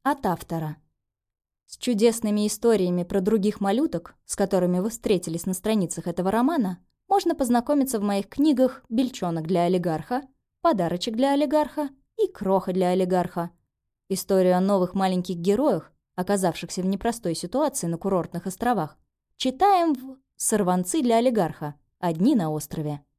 От автора. С чудесными историями про других малюток, с которыми вы встретились на страницах этого романа, можно познакомиться в моих книгах «Бельчонок для олигарха», «Подарочек для олигарха» и «Кроха для олигарха». Историю о новых маленьких героях, оказавшихся в непростой ситуации на курортных островах, читаем в «Сорванцы для олигарха. Одни на острове».